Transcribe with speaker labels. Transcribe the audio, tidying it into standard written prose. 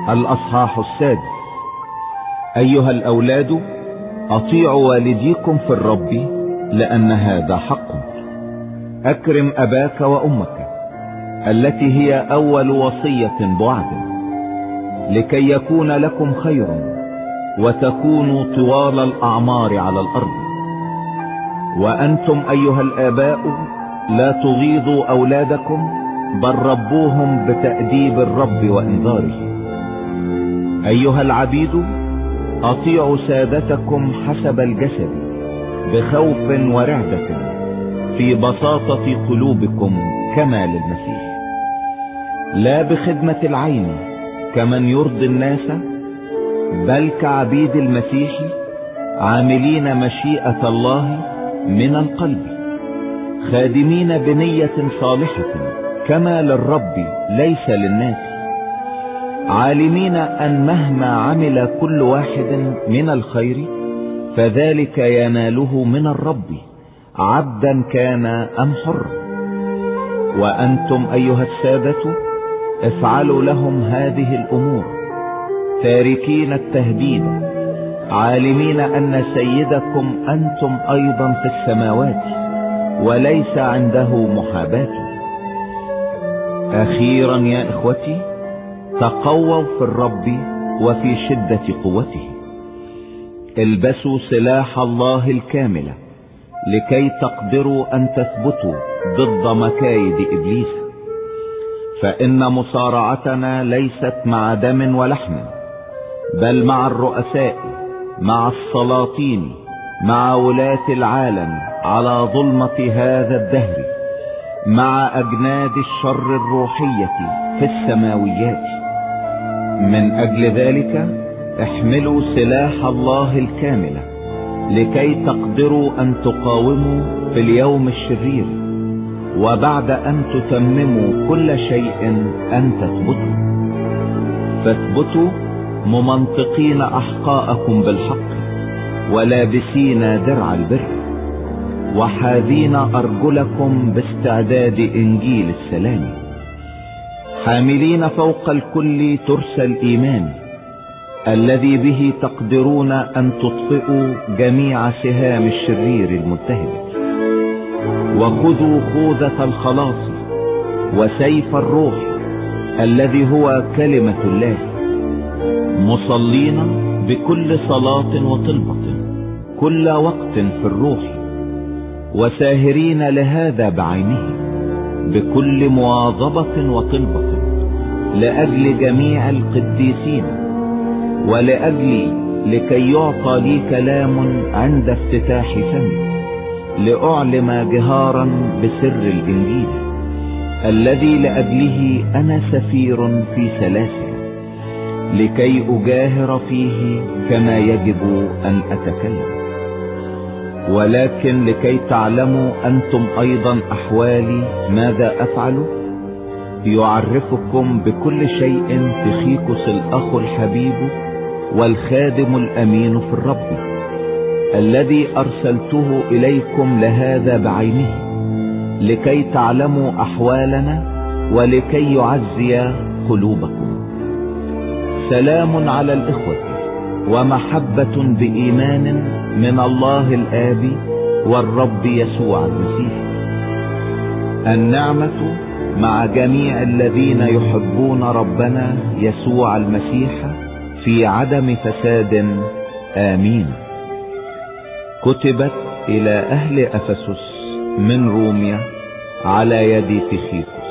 Speaker 1: الأصحاح 6. أيها الأولاد، أطيعوا والديكم في الرب، لأن هذا حق. أكرم أباك وأمك، التي هي أول وصية بعد، لكي يكون لكم خير وتكونوا طوال الأعمار على الأرض. وأنتم أيها الآباء لا تغيظوا أولادكم، بل ربوهم بتأديب الرب وإنذاره. أيها العبيد، أطيعوا سادتكم حسب الجسد بخوف ورعدة، في بساطة قلوبكم كما للمسيح، لا بخدمة العين كمن يرضي الناس، بل كعبيد المسيح، عاملين مشيئة الله من القلب، خادمين بنية صالحة كما للرب ليس للناس، عالمين أن مهما عمل كل واحد من الخير فذلك يناله من الرب، عبدا كان أم حرا. وأنتم أيها السادة افعلوا لهم هذه الأمور، تاركين التهديد، عالمين أن سيدكم أنتم أيضا في السماوات، وليس عنده محاباة. أخيرا يا إخوتي، تقووا في الرب وفي شدة قوته، البسوا سلاح الله الكامل، لكي تقدروا أن تثبتوا ضد مكايد إبليس. فإن مصارعتنا ليست مع دم ولحم، بل مع الرؤساء، مع السلاطين، مع ولاة العالم على ظلمة هذا الدهر، مع أجناد الشر الروحية في السماويات. من أجل ذلك احملوا سلاح الله الكامل، لكي تقدروا أن تقاوموا في اليوم الشرير، وبعد أن تتمموا كل شيء أن تثبتوا. فاثبتوا ممنطقين أحقاءكم بالحق، ولابسين درع البر، وحاذين أرجلكم باستعداد إنجيل السلام، حاملين فوق الكل ترس الإيمان، الذي به تقدرون أن تطفئوا جميع سهام الشرير الملتهب. وخذوا خوذة الخلاص وسيف الروح، الذي هو كلمة الله، مصلين بكل صلاة وطلبة كل وقت في الروح، وساهرين لهذا بعينه بكل مواظبة وطلبة لأجل جميع القديسين، لكي يعطى لي كلام عند افتتاح فمي، لأعلم جهارا بسر الإنجيل، الذي لأجله أنا سفير في سلاسل، لكي أجاهر فيه كما يجب أن أتكلم. ولكن لكي تعلموا أنتم أيضا أحوالي ماذا أفعل، يعرفكم بكل شيء تخيكس الأخ الحبيب والخادم الأمين في الرب، الذي أرسلته إليكم لهذا بعينه، لكي تعلموا أحوالنا ولكي يعزي قلوبكم. سلام على الإخوة ومحبة بإيمان من الله الآب والرب يسوع المسيح. النعمة مع جميع الذين يحبون ربنا يسوع المسيح في عدم فساد. آمين. كتبت إلى أهل أفسس من روميا على يد تيخيكوس.